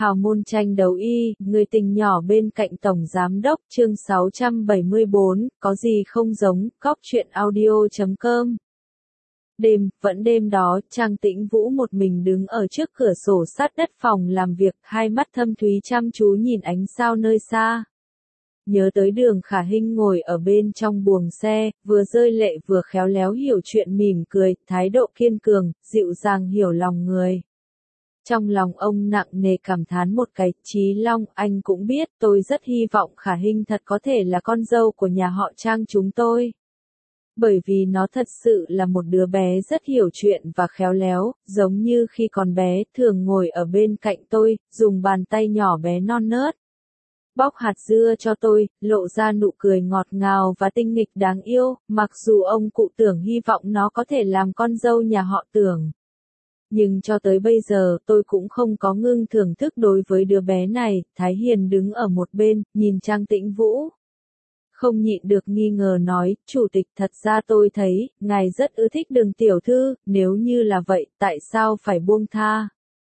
Hào môn tranh đấu y, người tình nhỏ bên cạnh Tổng Giám đốc, chương 674, có gì không giống, góc truyện audio.com. Vẫn đêm đó, Trang Tĩnh Vũ một mình đứng ở trước cửa sổ sát đất phòng làm việc, hai mắt thâm thúy chăm chú nhìn ánh sao nơi xa. Nhớ tới Đường Khả Hinh ngồi ở bên trong buồng xe, vừa rơi lệ vừa khéo léo hiểu chuyện mỉm cười, thái độ kiên cường, dịu dàng hiểu lòng người. Trong lòng ông nặng nề cảm thán một cái, Chí Long, anh cũng biết, tôi rất hy vọng Khả Hinh thật có thể là con dâu của nhà họ Trang chúng tôi. Bởi vì nó thật sự là một đứa bé rất hiểu chuyện và khéo léo, giống như khi còn bé, thường ngồi ở bên cạnh tôi, dùng bàn tay nhỏ bé non nớt. Bóc hạt dưa cho tôi, lộ ra nụ cười ngọt ngào và tinh nghịch đáng yêu, mặc dù ông cụ Tưởng hy vọng nó có thể làm con dâu nhà họ Tưởng. Nhưng cho tới bây giờ tôi cũng không có ngưng thưởng thức đối với đứa bé này. Thái Hiền đứng ở một bên, nhìn Trang Tĩnh Vũ. Không nhịn được nghi ngờ nói, Chủ tịch thật ra tôi thấy, ngài rất ưa thích Đường tiểu thư, nếu như là vậy, tại sao phải buông tha?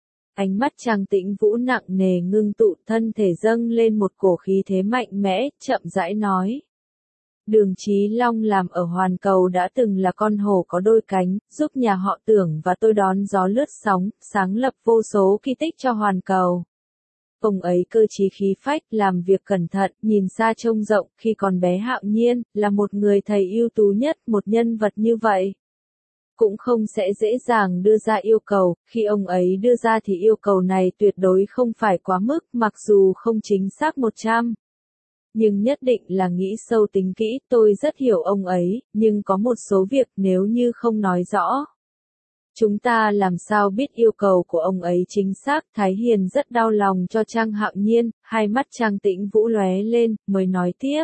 Ánh mắt Trang Tĩnh Vũ nặng nề ngưng tụ, thân thể dâng lên một cổ khí thế mạnh mẽ, chậm rãi nói. Đường Chí Long làm ở Hoàn Cầu đã từng là con hổ có đôi cánh, giúp nhà họ Tưởng và tôi đón gió lướt sóng, sáng lập vô số kỳ tích cho Hoàn Cầu. Ông ấy cơ trí khí phách, làm việc cẩn thận, nhìn xa trông rộng, khi còn bé Hạo Nhiên, là một người thầy ưu tú nhất, một nhân vật như vậy. Cũng không sẽ dễ dàng đưa ra yêu cầu, khi ông ấy đưa ra thì yêu cầu này tuyệt đối không phải quá mức, mặc dù không chính xác 100. Nhưng nhất định là nghĩ sâu tính kỹ, tôi rất hiểu ông ấy, nhưng có một số việc nếu như không nói rõ. Chúng ta làm sao biết yêu cầu của ông ấy chính xác, Thái Hiền rất đau lòng cho Trang Hạo Nhiên, hai mắt Trang Tĩnh Vũ lóe lên, mới nói tiếp.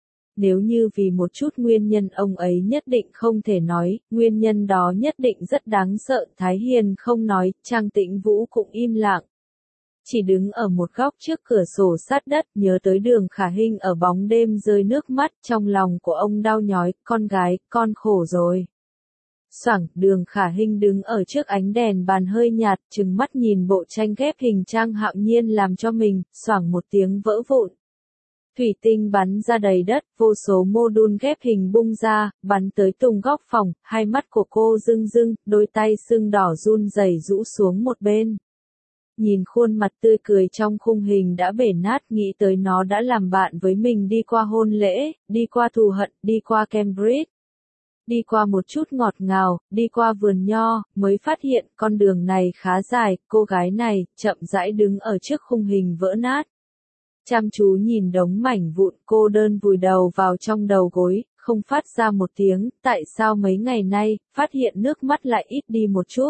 Nếu như vì một chút nguyên nhân ông ấy nhất định không thể nói, nguyên nhân đó nhất định rất đáng sợ, Thái Hiền không nói, Trang Tĩnh Vũ cũng im lặng. Chỉ đứng ở một góc trước cửa sổ sát đất, nhớ tới Đường Khả Hinh ở bóng đêm rơi nước mắt, trong lòng của ông đau nhói, con gái, con khổ rồi. Xoảng, Đường Khả Hinh đứng ở trước ánh đèn bàn hơi nhạt, trừng mắt nhìn bộ tranh ghép hình Trang Hạo Nhiên làm cho mình, xoảng một tiếng vỡ vụn. Thủy tinh bắn ra đầy đất, vô số mô đun ghép hình bung ra, bắn tới tung góc phòng, hai mắt của cô rưng rưng, đôi tay sưng đỏ run rẩy rũ xuống một bên. Nhìn khuôn mặt tươi cười trong khung hình đã bể nát, nghĩ tới nó đã làm bạn với mình đi qua hôn lễ, đi qua thù hận, đi qua Cambridge. Đi qua một chút ngọt ngào, đi qua vườn nho, mới phát hiện con đường này khá dài, cô gái này, chậm rãi đứng ở trước khung hình vỡ nát. Chăm chú nhìn đống mảnh vụn, cô đơn vùi đầu vào trong đầu gối, không phát ra một tiếng, tại sao mấy ngày nay, phát hiện nước mắt lại ít đi một chút.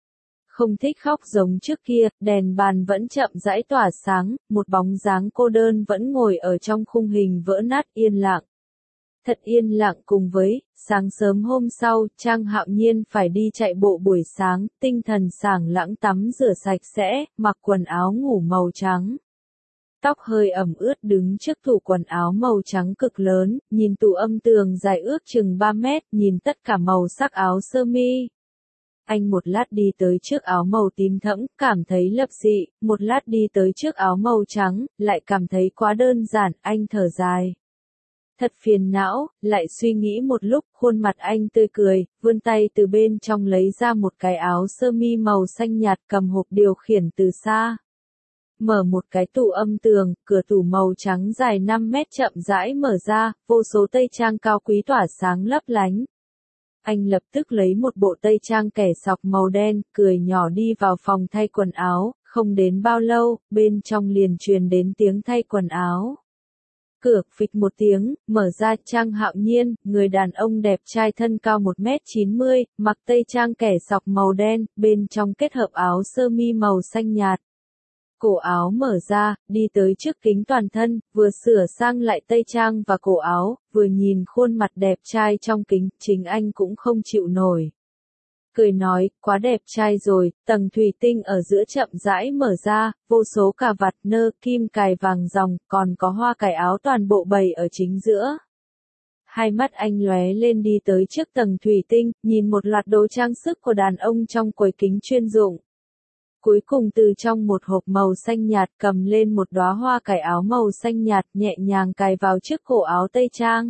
Không thích khóc giống trước kia, đèn bàn vẫn chậm rãi tỏa sáng, một bóng dáng cô đơn vẫn ngồi ở trong khung hình vỡ nát yên lặng. Thật yên lặng cùng với, sáng sớm hôm sau, Trang Hạo Nhiên phải đi chạy bộ buổi sáng, tinh thần sảng lãng tắm rửa sạch sẽ, mặc quần áo ngủ màu trắng. Tóc hơi ẩm ướt đứng trước tủ quần áo màu trắng cực lớn, nhìn tủ âm tường dài ước chừng 3 mét, nhìn tất cả màu sắc áo sơ mi. Anh một lát đi tới trước áo màu tím thẫm, cảm thấy lập dị, một lát đi tới trước áo màu trắng, lại cảm thấy quá đơn giản, anh thở dài. Thật phiền não, lại suy nghĩ một lúc, khuôn mặt anh tươi cười, vươn tay từ bên trong lấy ra một cái áo sơ mi màu xanh nhạt cầm hộp điều khiển từ xa. Mở một cái tủ âm tường, cửa tủ màu trắng dài 5 mét chậm rãi mở ra, vô số tây trang cao quý tỏa sáng lấp lánh. Anh lập tức lấy một bộ tây trang kẻ sọc màu đen, cười nhỏ đi vào phòng thay quần áo, không đến bao lâu, bên trong liền truyền đến tiếng thay quần áo. Cửa phịch một tiếng, mở ra Trang Hạo Nhiên, người đàn ông đẹp trai thân cao 1m90, mặc tây trang kẻ sọc màu đen, bên trong kết hợp áo sơ mi màu xanh nhạt. Cổ áo mở ra, đi tới trước kính toàn thân, vừa sửa sang lại tây trang và cổ áo, vừa nhìn khuôn mặt đẹp trai trong kính, chính anh cũng không chịu nổi. Cười nói, quá đẹp trai rồi, tầng thủy tinh ở giữa chậm rãi mở ra, vô số cà vạt nơ, kim cài vàng ròng, còn có hoa cài áo toàn bộ bày ở chính giữa. Hai mắt anh lóe lên đi tới trước tầng thủy tinh, nhìn một loạt đồ trang sức của đàn ông trong quầy kính chuyên dụng. Cuối cùng từ trong một hộp màu xanh nhạt cầm lên một đóa hoa cài áo màu xanh nhạt nhẹ nhàng cài vào trước cổ áo tây trang.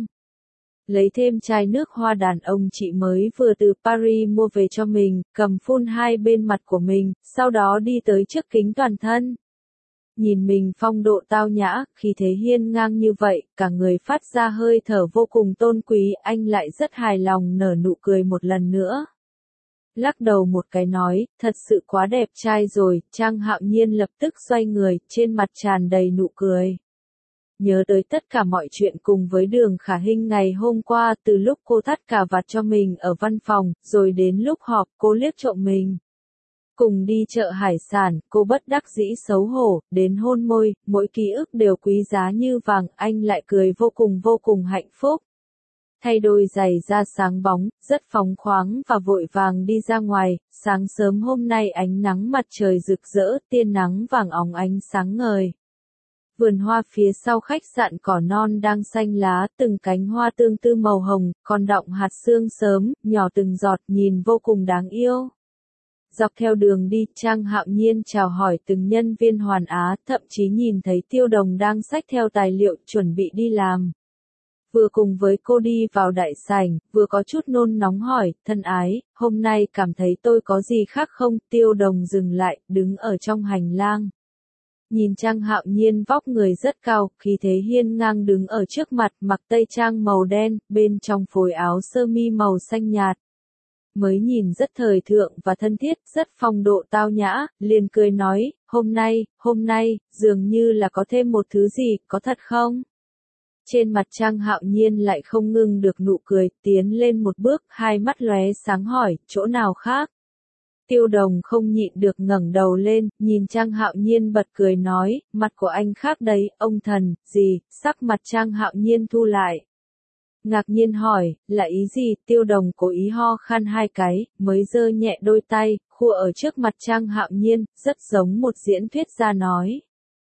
Lấy thêm chai nước hoa đàn ông chị mới vừa từ Paris mua về cho mình, cầm phun hai bên mặt của mình, sau đó đi tới trước kính toàn thân. Nhìn mình phong độ tao nhã, khí thế hiên ngang như vậy, cả người phát ra hơi thở vô cùng tôn quý, anh lại rất hài lòng nở nụ cười một lần nữa. Lắc đầu một cái nói, thật sự quá đẹp trai rồi, Trang Hạo Nhiên lập tức xoay người, trên mặt tràn đầy nụ cười. Nhớ tới tất cả mọi chuyện cùng với Đường Khả Hinh ngày hôm qua, từ lúc cô thắt cà vạt cho mình ở văn phòng, rồi đến lúc họp cô liếc trộm mình. Cùng đi chợ hải sản, cô bất đắc dĩ xấu hổ, đến hôn môi, mỗi ký ức đều quý giá như vàng, anh lại cười vô cùng hạnh phúc. Thay đôi giày da sáng bóng, rất phóng khoáng và vội vàng đi ra ngoài, sáng sớm hôm nay ánh nắng mặt trời rực rỡ, tia nắng vàng óng ánh sáng ngời. Vườn hoa phía sau khách sạn cỏ non đang xanh lá, từng cánh hoa tương tư màu hồng, còn đọng hạt sương sớm, nhỏ từng giọt, nhìn vô cùng đáng yêu. Dọc theo đường đi, Trang Hạo Nhiên chào hỏi từng nhân viên Hoàn Á, thậm chí nhìn thấy Tiêu Đồng đang xách theo tài liệu chuẩn bị đi làm. Vừa cùng với cô đi vào đại sảnh, vừa có chút nôn nóng hỏi, thân ái, hôm nay cảm thấy tôi có gì khác không? Tiêu Đồng dừng lại, đứng ở trong hành lang. Nhìn Trang Hạo Nhiên vóc người rất cao, khí thế hiên ngang đứng ở trước mặt, mặc tây trang màu đen, bên trong phối áo sơ mi màu xanh nhạt. Mới nhìn rất thời thượng và thân thiết, rất phong độ tao nhã, liền cười nói, hôm nay, dường như là có thêm một thứ gì, có thật không? Trên mặt Trang Hạo Nhiên lại không ngưng được nụ cười, tiến lên một bước, hai mắt lóe sáng hỏi, chỗ nào khác? Tiêu Đồng không nhịn được ngẩng đầu lên, nhìn Trang Hạo Nhiên bật cười nói, mặt của anh khác đấy, ông thần, gì? Sắc mặt Trang Hạo Nhiên thu lại. Ngạc nhiên hỏi, là ý gì? Tiêu Đồng cố ý ho khan hai cái, mới giơ nhẹ đôi tay, khua ở trước mặt Trang Hạo Nhiên, rất giống một diễn thuyết gia nói.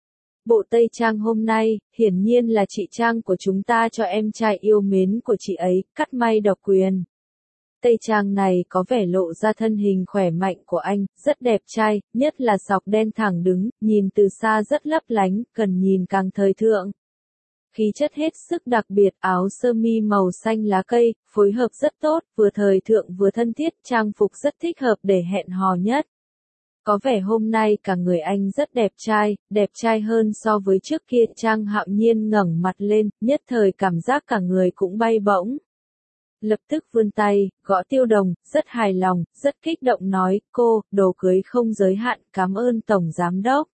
Bộ tây trang hôm nay, hiển nhiên là chị Trang của chúng ta cho em trai yêu mến của chị ấy, cắt may độc quyền. Tây trang này có vẻ lộ ra thân hình khỏe mạnh của anh, rất đẹp trai, nhất là sọc đen thẳng đứng, nhìn từ xa rất lấp lánh, cần nhìn càng thời thượng. Khí chất hết sức đặc biệt, áo sơ mi màu xanh lá cây, phối hợp rất tốt, vừa thời thượng vừa thân thiết, trang phục rất thích hợp để hẹn hò nhất. Có vẻ hôm nay cả người anh rất đẹp trai hơn so với trước kia. Trang Hạo Nhiên ngẩng mặt lên, nhất thời cảm giác cả người cũng bay bổng. Lập tức vươn tay, gõ Tiêu Đồng, rất hài lòng, rất kích động nói, cô, đồ cưới không giới hạn, cảm ơn Tổng Giám Đốc.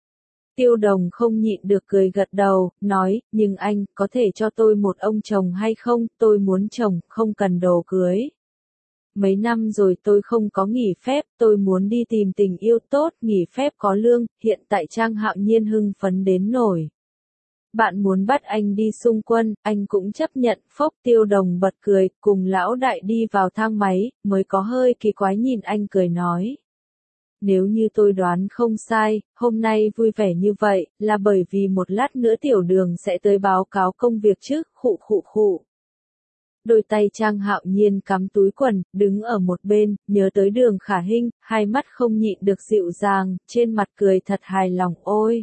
Tiêu Đồng không nhịn được cười gật đầu, nói, nhưng anh, có thể cho tôi một ông chồng hay không, tôi muốn chồng, không cần đồ cưới. Mấy năm rồi tôi không có nghỉ phép, tôi muốn đi tìm tình yêu tốt, nghỉ phép có lương, hiện tại Trang Hạo Nhiên hưng phấn đến nổi. Bạn muốn bắt anh đi xung quân, anh cũng chấp nhận, phốc. Tiêu Đồng bật cười, cùng lão đại đi vào thang máy, mới có hơi kỳ quái nhìn anh cười nói. Nếu như tôi đoán không sai, hôm nay vui vẻ như vậy, là bởi vì một lát nữa Tiểu Đường sẽ tới báo cáo công việc chứ, khụ. Đôi tay Trang Hạo Nhiên cắm túi quần, đứng ở một bên, nhớ tới Đường Khả Hinh, hai mắt không nhịn được dịu dàng, trên mặt cười thật hài lòng, ôi.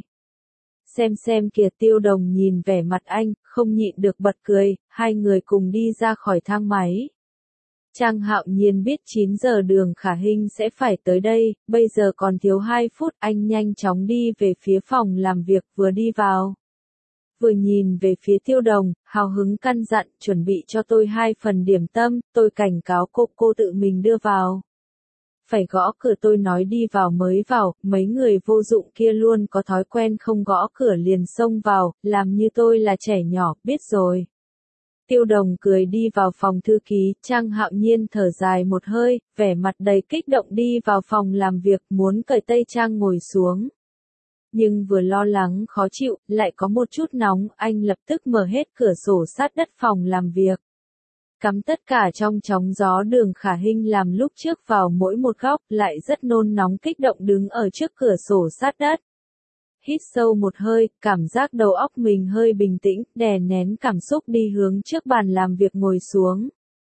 Xem kìa. Tiêu Đồng nhìn vẻ mặt anh, không nhịn được bật cười, hai người cùng đi ra khỏi thang máy. Trang Hạo Nhiên biết 9 giờ Đường Khả Hinh sẽ phải tới đây, bây giờ còn thiếu 2 phút, anh nhanh chóng đi về phía phòng làm việc, vừa đi vào. Vừa nhìn về phía Tiêu Đồng, hào hứng căn dặn, chuẩn bị cho tôi 2 phần điểm tâm, tôi cảnh cáo cô tự mình đưa vào. Phải gõ cửa, tôi nói đi vào mới vào, mấy người vô dụng kia luôn có thói quen không gõ cửa liền xông vào, làm như tôi là trẻ nhỏ, biết rồi. Tiêu Đồng cười đi vào phòng thư ký, Trang Hạo Nhiên thở dài một hơi, vẻ mặt đầy kích động đi vào phòng làm việc, muốn cởi tây trang ngồi xuống. Nhưng vừa lo lắng khó chịu, lại có một chút nóng, anh lập tức mở hết cửa sổ sát đất phòng làm việc. Cắm tất cả trong chóng gió. Đường Khả Hinh làm lúc trước vào mỗi một góc, lại rất nôn nóng kích động đứng ở trước cửa sổ sát đất. Hít sâu một hơi, cảm giác đầu óc mình hơi bình tĩnh, đè nén cảm xúc đi hướng trước bàn làm việc ngồi xuống.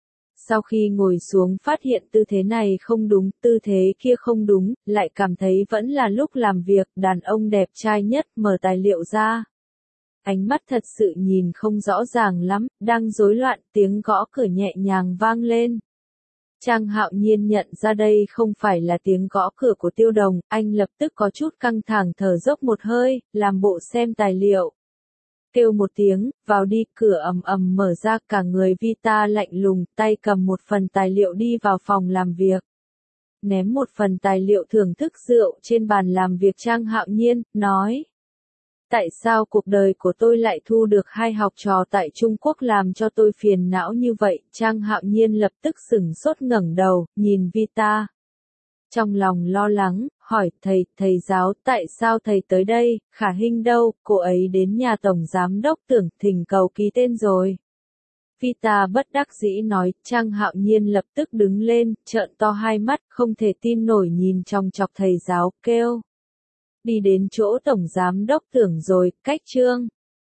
Sau khi ngồi xuống phát hiện tư thế này không đúng, tư thế kia không đúng, lại cảm thấy vẫn là lúc làm việc, đàn ông đẹp trai nhất mở tài liệu ra. Ánh mắt thật sự nhìn không rõ ràng lắm, đang rối loạn, tiếng gõ cửa nhẹ nhàng vang lên. Trang Hạo Nhiên nhận ra đây không phải là tiếng gõ cửa của Tiêu Đồng, anh lập tức có chút căng thẳng thở dốc một hơi, làm bộ xem tài liệu. Kêu một tiếng, vào đi, cửa ầm ầm mở ra, cả người Vita lạnh lùng, tay cầm một phần tài liệu đi vào phòng làm việc. Ném một phần tài liệu thưởng thức rượu trên bàn làm việc Trang Hạo Nhiên, nói. Tại sao cuộc đời của tôi lại thu được 2 học trò tại Trung Quốc làm cho tôi phiền não như vậy? Trang Hạo Nhiên lập tức sửng sốt ngẩng đầu, nhìn Vita. Trong lòng lo lắng, hỏi thầy giáo tại sao thầy tới đây, Khả Hinh đâu, cô ấy đến nhà tổng giám đốc Tưởng thỉnh cầu ký tên rồi. Vita bất đắc dĩ nói, Trang Hạo Nhiên lập tức đứng lên, trợn to hai mắt, không thể tin nổi nhìn chòng chọc thầy giáo, kêu. Đi đến chỗ tổng giám đốc Tưởng rồi, cách Trương.